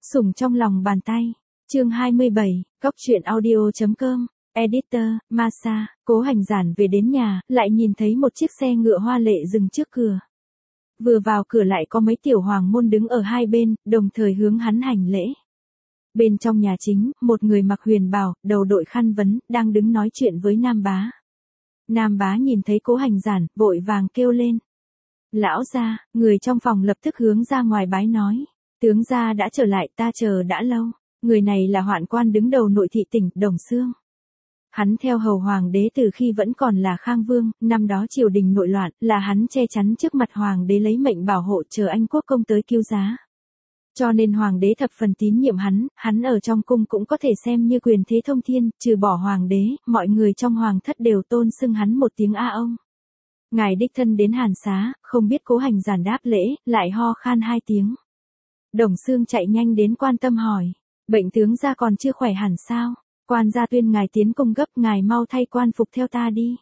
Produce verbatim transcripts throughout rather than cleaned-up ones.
Sủng trong lòng bàn tay. Chương hai mươi bảy, Cóc truyện audio chấm com. Editor, Masa. Cố Hành Giản về đến nhà, lại nhìn thấy một chiếc xe ngựa hoa lệ dừng trước cửa. Vừa vào cửa lại có mấy tiểu hoàng môn đứng ở hai bên, đồng thời hướng hắn hành lễ. Bên trong nhà chính, một người mặc huyền bào, đầu đội khăn vấn, đang đứng nói chuyện với Nam Bá. Nam Bá nhìn thấy Cố Hành Giản, vội vàng kêu lên. Lão gia, người trong phòng lập tức hướng ra ngoài bái nói. Tướng gia đã trở lại, ta chờ đã lâu. Người này là hoạn quan đứng đầu nội thị tỉnh Đồng Xương. Hắn theo hầu hoàng đế từ khi vẫn còn là Khang Vương, năm đó triều đình nội loạn, là hắn che chắn trước mặt hoàng đế lấy mệnh bảo hộ chờ anh quốc công tới cứu giá. Cho nên hoàng đế thập phần tín nhiệm hắn, hắn ở trong cung cũng có thể xem như quyền thế thông thiên, trừ bỏ hoàng đế, mọi người trong hoàng thất đều tôn xưng hắn một tiếng a ông. Ngài đích thân đến Hàn Xá, không biết Cố Hành Giản đáp lễ, lại ho khan hai tiếng. Đồng Xương chạy nhanh đến quan tâm hỏi, bệnh tướng gia còn chưa khỏe hẳn sao? Quan gia tuyên ngài tiến cung gấp, ngài mau thay quan phục theo ta đi.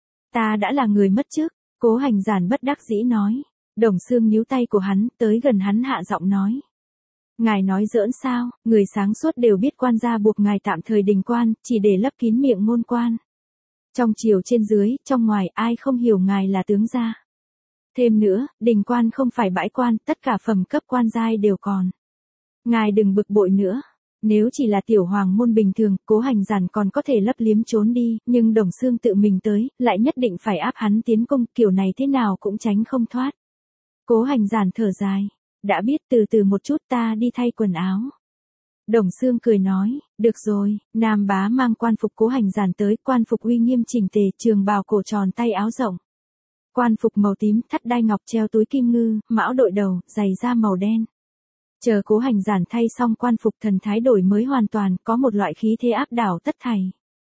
Ta đã là người mất trước, Cố Hành Giản bất đắc dĩ nói. Đồng Xương níu tay của hắn, tới gần hắn hạ giọng nói. Ngài nói giỡn sao, người sáng suốt đều biết quan gia buộc ngài tạm thời đình quan, chỉ để lấp kín miệng ngôn quan. Trong triều trên dưới, trong ngoài ai không hiểu ngài là tướng gia. Thêm nữa, đình quan không phải bãi quan, tất cả phẩm cấp quan giai đều còn. Ngài đừng bực bội nữa. Nếu chỉ là tiểu hoàng môn bình thường, Cố Hành Giản còn có thể lấp liếm trốn đi, nhưng Đồng Xương tự mình tới, lại nhất định phải áp hắn tiến cung, kiểu này thế nào cũng tránh không thoát. Cố Hành Giản thở dài, đã biết, từ từ một chút, ta đi thay quần áo. Đồng Xương cười nói, được rồi. Nam Bá mang quan phục Cố Hành Giản tới, quan phục uy nghiêm chỉnh tề, trường bào cổ tròn tay áo rộng. Quan phục màu tím, thắt đai ngọc treo túi kim ngư, mão đội đầu, giày da màu đen. Chờ Cố Hành Giản thay xong quan phục, thần thái đổi mới hoàn toàn, có một loại khí thế áp đảo tất thảy.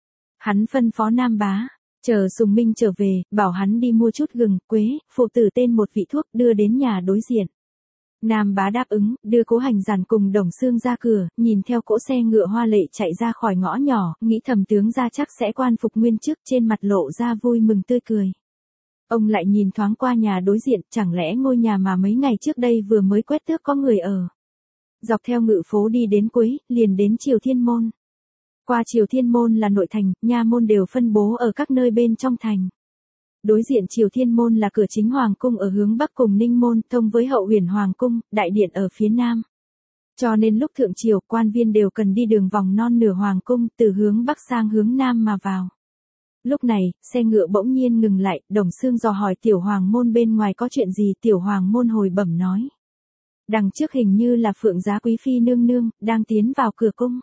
Hắn phân phó Nam Bá, chờ Sùng Minh trở về, bảo hắn đi mua chút gừng, quế, phụ tử tên một vị thuốc, đưa đến nhà đối diện. Nam Bá đáp ứng, đưa Cố Hành Giản cùng Đồng Xương ra cửa, nhìn theo cỗ xe ngựa hoa lệ chạy ra khỏi ngõ nhỏ, nghĩ thầm tướng gia chắc sẽ quan phục nguyên chức, trên mặt lộ ra vui mừng tươi cười. Ông lại nhìn thoáng qua nhà đối diện, chẳng lẽ ngôi nhà mà mấy ngày trước đây vừa mới quét tước có người ở. Dọc theo ngự phố đi đến cuối, liền đến Triều Thiên Môn. Qua Triều Thiên Môn là nội thành, nha môn đều phân bố ở các nơi bên trong thành. Đối diện Triều Thiên Môn là cửa chính Hoàng Cung ở hướng Bắc cùng Ninh Môn, thông với Hậu Huyền Hoàng Cung, đại điện ở phía Nam. Cho nên lúc thượng triều, quan viên đều cần đi đường vòng non nửa Hoàng Cung, từ hướng Bắc sang hướng Nam mà vào. Lúc này, xe ngựa bỗng nhiên ngừng lại, Đồng Xương dò hỏi Tiểu Hoàng Môn bên ngoài có chuyện gì, Tiểu Hoàng Môn hồi bẩm nói. Đằng trước hình như là Phượng Giá Quý Phi nương nương, đang tiến vào cửa cung.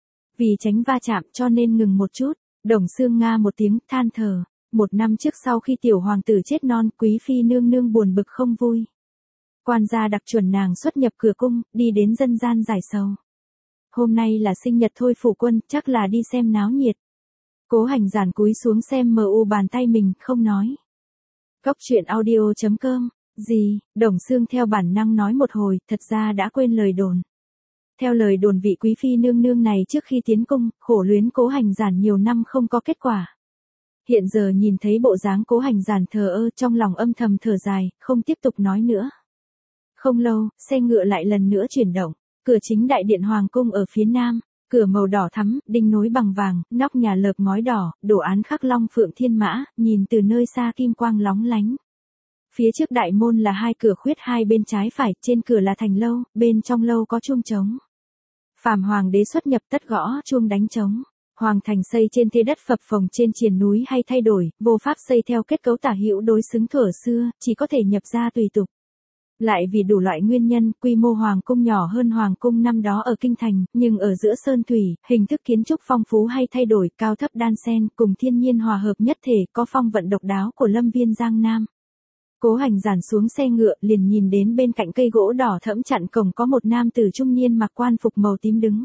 Vì tránh va chạm cho nên ngừng một chút, Đồng Xương nga một tiếng, than thở. Một năm trước sau khi tiểu hoàng tử chết non, Quý Phi nương nương buồn bực không vui. Quan gia đặc chuẩn nàng xuất nhập cửa cung, đi đến dân gian giải sầu. Hôm nay là sinh nhật thôi phủ quân, chắc là đi xem náo nhiệt. Cố Hành Giản cúi xuống xem mờ u bàn tay mình, không nói. Cóc truyện audio chấm com. Gì? Đồng Xương theo bản năng nói một hồi, thật ra đã quên lời đồn. Theo lời đồn vị Quý Phi nương nương này trước khi tiến cung, khổ luyến Cố Hành Giản nhiều năm không có kết quả. Hiện giờ nhìn thấy bộ dáng Cố Hành Giản thờ ơ, trong lòng âm thầm thở dài, không tiếp tục nói nữa. Không lâu, xe ngựa lại lần nữa chuyển động. Cửa chính đại điện Hoàng Cung ở phía Nam, cửa màu đỏ thắm, đinh nối bằng vàng, nóc nhà lợp ngói đỏ, đồ án khắc long phượng thiên mã, nhìn từ nơi xa kim quang lóng lánh. Phía trước đại môn là hai cửa khuyết hai bên trái phải, trên cửa là thành lâu, bên trong lâu có chuông trống. Phàm hoàng đế xuất nhập tất gõ chuông đánh trống. Hoàng thành xây trên thế đất phập phồng trên triền núi hay thay đổi, vô pháp xây theo kết cấu tả hữu đối xứng thuở xưa, chỉ có thể nhập ra tùy tục. Lại vì đủ loại nguyên nhân, quy mô hoàng cung nhỏ hơn hoàng cung năm đó ở kinh thành, nhưng ở giữa sơn thủy, hình thức kiến trúc phong phú hay thay đổi, cao thấp đan xen, cùng thiên nhiên hòa hợp nhất thể, có phong vận độc đáo của lâm viên Giang Nam. Cố Hành Giản xuống xe ngựa, liền nhìn đến bên cạnh cây gỗ đỏ thẫm chặn cổng có một nam tử trung niên mặc quan phục màu tím đứng.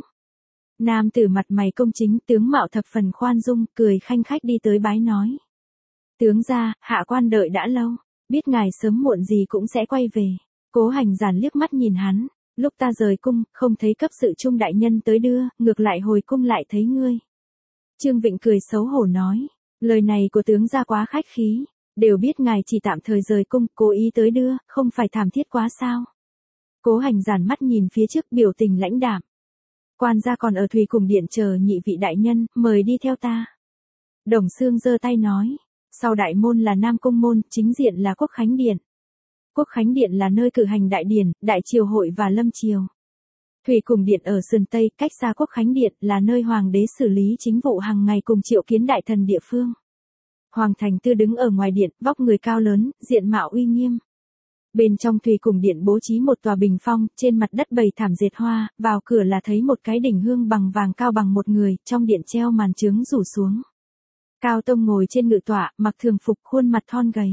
Nam tử mặt mày công chính, tướng mạo thập phần khoan dung, cười khanh khách đi tới bái nói. Tướng gia, hạ quan đợi đã lâu, biết ngài sớm muộn gì cũng sẽ quay về. Cố Hành Giản liếc mắt nhìn hắn, lúc ta rời cung, không thấy cấp sự trung đại nhân tới đưa, ngược lại hồi cung lại thấy ngươi. Trương Vịnh cười xấu hổ nói, lời này của tướng gia quá khách khí, đều biết ngài chỉ tạm thời rời cung, cố ý tới đưa, không phải thảm thiết quá sao. Cố Hành Giản mắt nhìn phía trước biểu tình lãnh đạm. Quan gia còn ở Thùy Cùng Điện chờ nhị vị đại nhân, mời đi theo ta. Đồng Xương giơ tay nói. Sau đại môn là Nam Cung môn, chính diện là Quốc Khánh Điện. Quốc Khánh Điện là nơi cử hành đại điển, đại triều hội và lâm triều. Thùy Cùng Điện ở sườn Tây, cách xa Quốc Khánh Điện, là nơi hoàng đế xử lý chính vụ hàng ngày cùng triệu kiến đại thần địa phương. Hoàng Thành Tư đứng ở ngoài điện, vóc người cao lớn, diện mạo uy nghiêm. Bên trong Thùy Cùng Điện bố trí một tòa bình phong, trên mặt đất bày thảm dệt hoa, vào cửa là thấy một cái đỉnh hương bằng vàng cao bằng một người, trong điện treo màn trướng rủ xuống. Cao Tông ngồi trên ngự tọa, mặc thường phục, khuôn mặt thon gầy.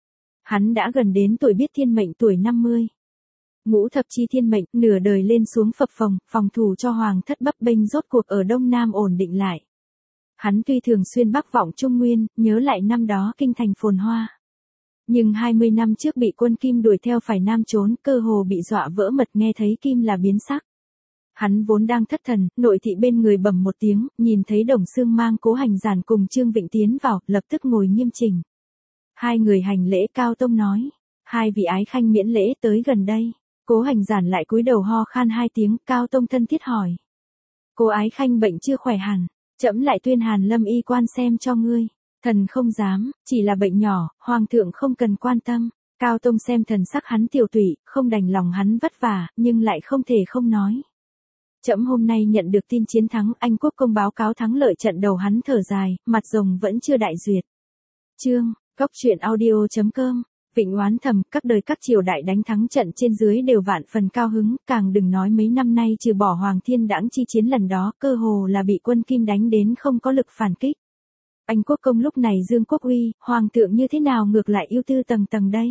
Hắn đã gần đến tuổi biết thiên mệnh tuổi năm mươi. Ngũ thập chi thiên mệnh, nửa đời lên xuống phập phồng, phòng thủ cho hoàng thất bấp bênh rốt cuộc ở Đông Nam ổn định lại. Hắn tuy thường xuyên bắc vọng Trung Nguyên, nhớ lại năm đó kinh thành phồn hoa. Nhưng hai mươi năm trước bị quân Kim đuổi theo phải nam trốn, cơ hồ bị dọa vỡ mật, nghe thấy Kim là biến sắc. Hắn vốn đang thất thần, nội thị bên người bẩm một tiếng, nhìn thấy Đồng Xương mang Cố Hành Giản cùng Trương Vịnh tiến vào, lập tức ngồi nghiêm chỉnh. Hai người hành lễ. Cao Tông nói, hai vị ái khanh miễn lễ tới gần đây. Cố Hành Giản lại cúi đầu ho khan hai tiếng. Cao Tông thân thiết hỏi, cô ái khanh bệnh chưa khỏe hẳn, trẫm lại tuyên Hàn Lâm y quan xem cho ngươi. Thần không dám, chỉ là bệnh nhỏ, hoàng thượng không cần quan tâm. Cao Tông xem thần sắc hắn tiểu tụy, không đành lòng hắn vất vả, nhưng lại không thể không nói. Trẫm hôm nay nhận được tin chiến thắng, Anh quốc công báo cáo thắng lợi trận đầu. Hắn thở dài, mặt rồng vẫn chưa đại duyệt. Chương, góc truyện audio chấm com. Vịnh oán thầm, các đời các triều đại đánh thắng trận trên dưới đều vạn phần cao hứng, càng đừng nói mấy năm nay trừ bỏ Hoàng Thiên Đãng chi chiến lần đó, cơ hồ là bị quân Kim đánh đến không có lực phản kích. Anh quốc công lúc này dương quốc uy, hoàng thượng như thế nào ngược lại ưu tư tầng tầng đây?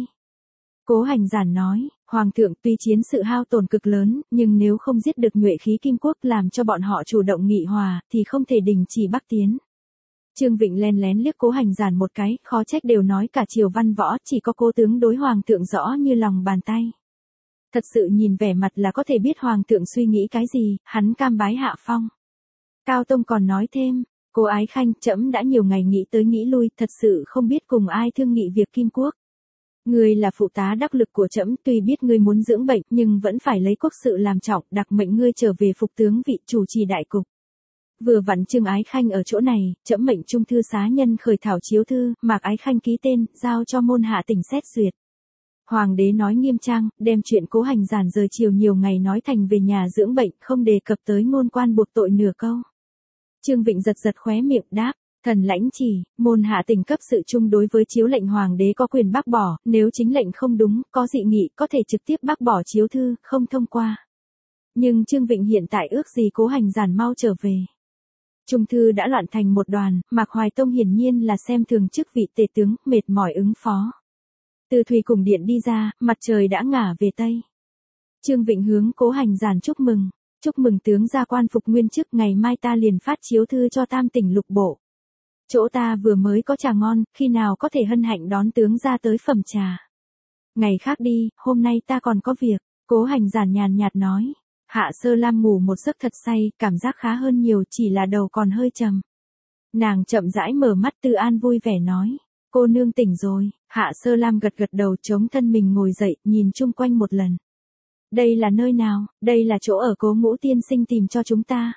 Cố Hành Giản nói, hoàng thượng tuy chiến sự hao tổn cực lớn, nhưng nếu không giết được nhuệ khí Kim quốc làm cho bọn họ chủ động nghị hòa, thì không thể đình chỉ bắc tiến. Trương Vịnh len lén liếc Cố Hành Giản một cái, khó trách đều nói cả triều văn võ, chỉ có Cố tướng đối hoàng thượng rõ như lòng bàn tay. Thật sự nhìn vẻ mặt là có thể biết hoàng thượng suy nghĩ cái gì, hắn cam bái hạ phong. Cao Tông còn nói thêm, cô ái khanh, trẫm đã nhiều ngày nghĩ tới nghĩ lui, thật sự không biết cùng ai thương nghị việc Kim quốc. Ngươi là phụ tá đắc lực của trẫm, tuy biết ngươi muốn dưỡng bệnh, nhưng vẫn phải lấy quốc sự làm trọng, đặc mệnh ngươi trở về phục tướng vị chủ trì đại cục. Vừa vặn Trương ái khanh ở chỗ này, trẫm mệnh trung thư xá nhân khởi thảo chiếu thư, Mạc ái khanh ký tên, giao cho môn hạ tỉnh xét duyệt. Hoàng đế nói nghiêm trang, đem chuyện Cố Hành Giản rời chiều nhiều ngày nói thành về nhà dưỡng bệnh, không đề cập tới ngôn quan buộc tội nửa câu. Trương Vịnh giật giật khóe miệng đáp, thần lãnh chỉ, môn hạ tỉnh cấp sự chung đối với chiếu lệnh hoàng đế có quyền bác bỏ, nếu chính lệnh không đúng, có dị nghị, có thể trực tiếp bác bỏ chiếu thư, không thông qua. Nhưng Trương Vịnh hiện tại ước gì Cố Hành Giản mau trở về. Trung thư đã loạn thành một đoàn, Mạc Hoài Tông hiển nhiên là xem thường chức vị tể tướng, mệt mỏi ứng phó. Từ Thùy Cùng Điện đi ra, mặt trời đã ngả về Tây. Trương Vịnh hướng Cố Hành Giản chúc mừng. Chúc mừng tướng gia quan phục nguyên chức, ngày mai ta liền phát chiếu thư cho tam tỉnh lục bộ. Chỗ ta vừa mới có trà ngon, khi nào có thể hân hạnh đón tướng gia tới phẩm trà. Ngày khác đi, hôm nay ta còn có việc. Cố Hành Giản nhàn nhạt nói. Hạ Sơ Lam ngủ một giấc thật say, cảm giác khá hơn nhiều, chỉ là đầu còn hơi trầm. Nàng chậm rãi mở mắt. Tư An vui vẻ nói, cô nương tỉnh rồi. Hạ Sơ Lam gật gật đầu, chống thân mình ngồi dậy, nhìn chung quanh một lần. Đây là nơi nào? Đây là chỗ ở Cố Ngũ tiên sinh tìm cho chúng ta.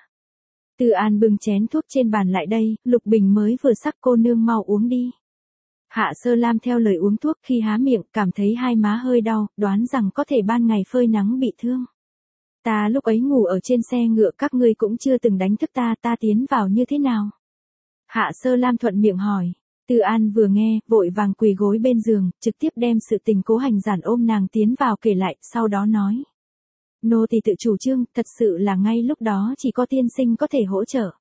Tư An bưng chén thuốc trên bàn lại đây, Lục Bình mới vừa sắc, cô nương mau uống đi. Hạ Sơ Lam theo lời uống thuốc, khi há miệng, cảm thấy hai má hơi đau, đoán rằng có thể ban ngày phơi nắng bị thương. Ta lúc ấy ngủ ở trên xe ngựa, các ngươi cũng chưa từng đánh thức ta, ta tiến vào như thế nào? Hạ Sơ Lam thuận miệng hỏi. Tư An vừa nghe, vội vàng quỳ gối bên giường, trực tiếp đem sự tình Cố Hành Giản ôm nàng tiến vào kể lại, sau đó nói. Nô tỳ tự chủ trương, thật sự là ngay lúc đó chỉ có tiên sinh có thể hỗ trợ.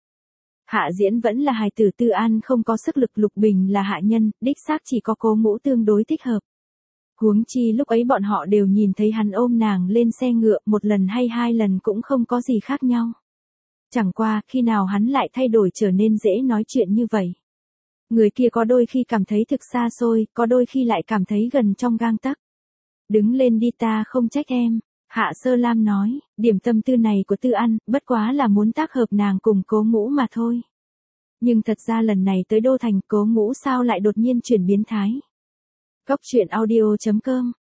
Hạ Diễn vẫn là hài tử, Tư An không có sức lực, Lục Bình là hạ nhân, đích xác chỉ có Cố Ngũ tương đối thích hợp. Huống chi lúc ấy bọn họ đều nhìn thấy hắn ôm nàng lên xe ngựa, một lần hay hai lần cũng không có gì khác nhau. Chẳng qua, khi nào hắn lại thay đổi trở nên dễ nói chuyện như vậy. Người kia có đôi khi cảm thấy thực xa xôi, có đôi khi lại cảm thấy gần trong gang tấc. Đứng lên đi, ta không trách em. Hạ Sơ Lam nói, điểm tâm tư này của Tư An, bất quá là muốn tác hợp nàng cùng Cố Ngũ mà thôi. Nhưng thật ra lần này tới Đô Thành, Cố Ngũ sao lại đột nhiên chuyển biến thái. Góc truyện audio chấm com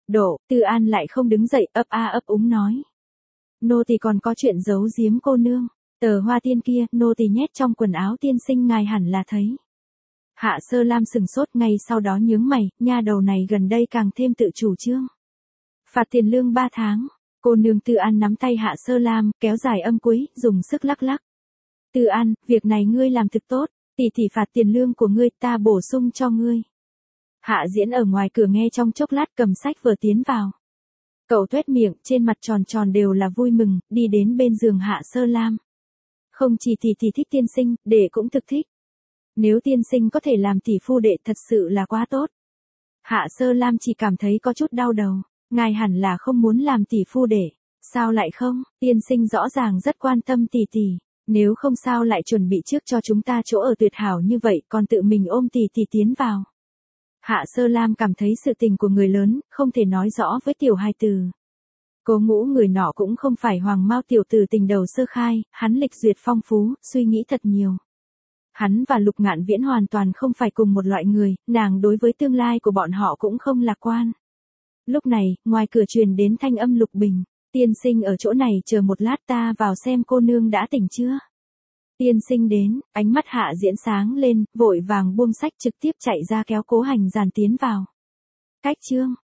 độ, Tư An lại không đứng dậy, ấp a ấp úng nói. Nô tỳ còn có chuyện giấu giếm cô nương. Tờ hoa tiên kia, nô tỳ nhét trong quần áo tiên sinh ngài hẳn là thấy. Hạ Sơ Lam sừng sốt, ngay sau đó nhướng mày, nha đầu này gần đây càng thêm tự chủ trương. Phạt tiền lương ba tháng. Cô nương. Tư An nắm tay Hạ Sơ Lam, kéo dài âm cuối, dùng sức lắc lắc. Tư An, việc này ngươi làm thực tốt, tỷ tỷ phạt tiền lương của ngươi, ta bổ sung cho ngươi. Hạ Diễn ở ngoài cửa nghe trong chốc lát cầm sách vở tiến vào. Cậu tuét miệng, trên mặt tròn tròn đều là vui mừng, đi đến bên giường Hạ Sơ Lam. Không chỉ tỷ tỷ thích tiên sinh, đệ cũng thực thích. Nếu tiên sinh có thể làm tỷ phu đệ thật sự là quá tốt. Hạ Sơ Lam chỉ cảm thấy có chút đau đầu, ngài hẳn là không muốn làm tỷ phu đệ. Sao lại không, tiên sinh rõ ràng rất quan tâm tỷ tỷ. Nếu không sao lại chuẩn bị trước cho chúng ta chỗ ở tuyệt hảo như vậy, còn tự mình ôm tỷ tỷ tiến vào. Hạ Sơ Lam cảm thấy sự tình của người lớn, không thể nói rõ với tiểu hài tử. Cố Ngũ người nọ cũng không phải hoàng mao tiểu tử tình đầu sơ khai, hắn lịch duyệt phong phú, suy nghĩ thật nhiều. Hắn và Lục Ngạn Viễn hoàn toàn không phải cùng một loại người, nàng đối với tương lai của bọn họ cũng không lạc quan. Lúc này, ngoài cửa truyền đến thanh âm Lục Bình, tiên sinh ở chỗ này chờ một lát, ta vào xem cô nương đã tỉnh chưa. Tiên sinh đến, ánh mắt Hạ Diễn sáng lên, vội vàng buông sách trực tiếp chạy ra kéo Cố Hành Giản tiến vào. Cách chương